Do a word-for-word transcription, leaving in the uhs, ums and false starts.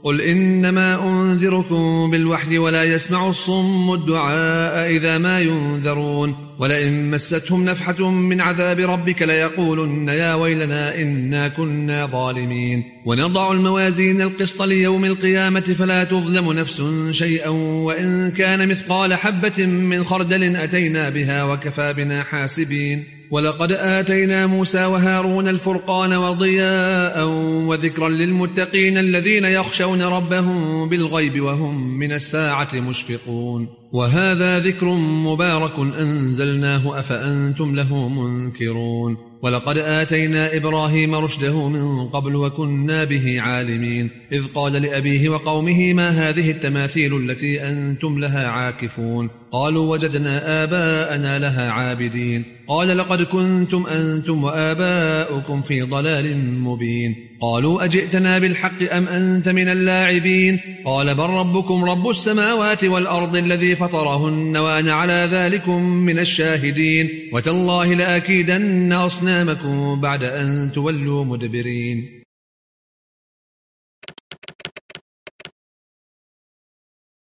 قل إنما أنذركم بالوحي ولا يسمع الصم الدعاء إذا ما ينذرون ولئن مستهم نفحة من عذاب ربك ليقولن يا ويلنا إنا كنا ظالمين ونضع الموازين القسط ليوم القيامة فلا تظلم نفس شيئا وإن كان مثقال حبة من خردل أتينا بها وكفى بنا حاسبين ولقد آتينا موسى وهارون الفرقان وضياء وذكرا للمتقين الذين يخشون ربهم بالغيب وهم من الساعة مشفقون وهذا ذكر مبارك أنزلناه أفأنتم له منكرون ولقد آتينا إبراهيم رشده من قبل وكنا به عالمين إذ قال لأبيه وقومه ما هذه التماثيل التي أنتم لها عاكفون قالوا وجدنا آباءنا لها عابدين قال لقد كنتم أنتم وآباؤكم في ضلال مبين قالوا أجئتنا بالحق أم أنت من اللاعبين قال بل ربكم رب السماوات والأرض الذي فطرهن وأنا على ذلكم من الشاهدين وتالله لأكيدن أصنامكم بعد أن تولوا مدبرين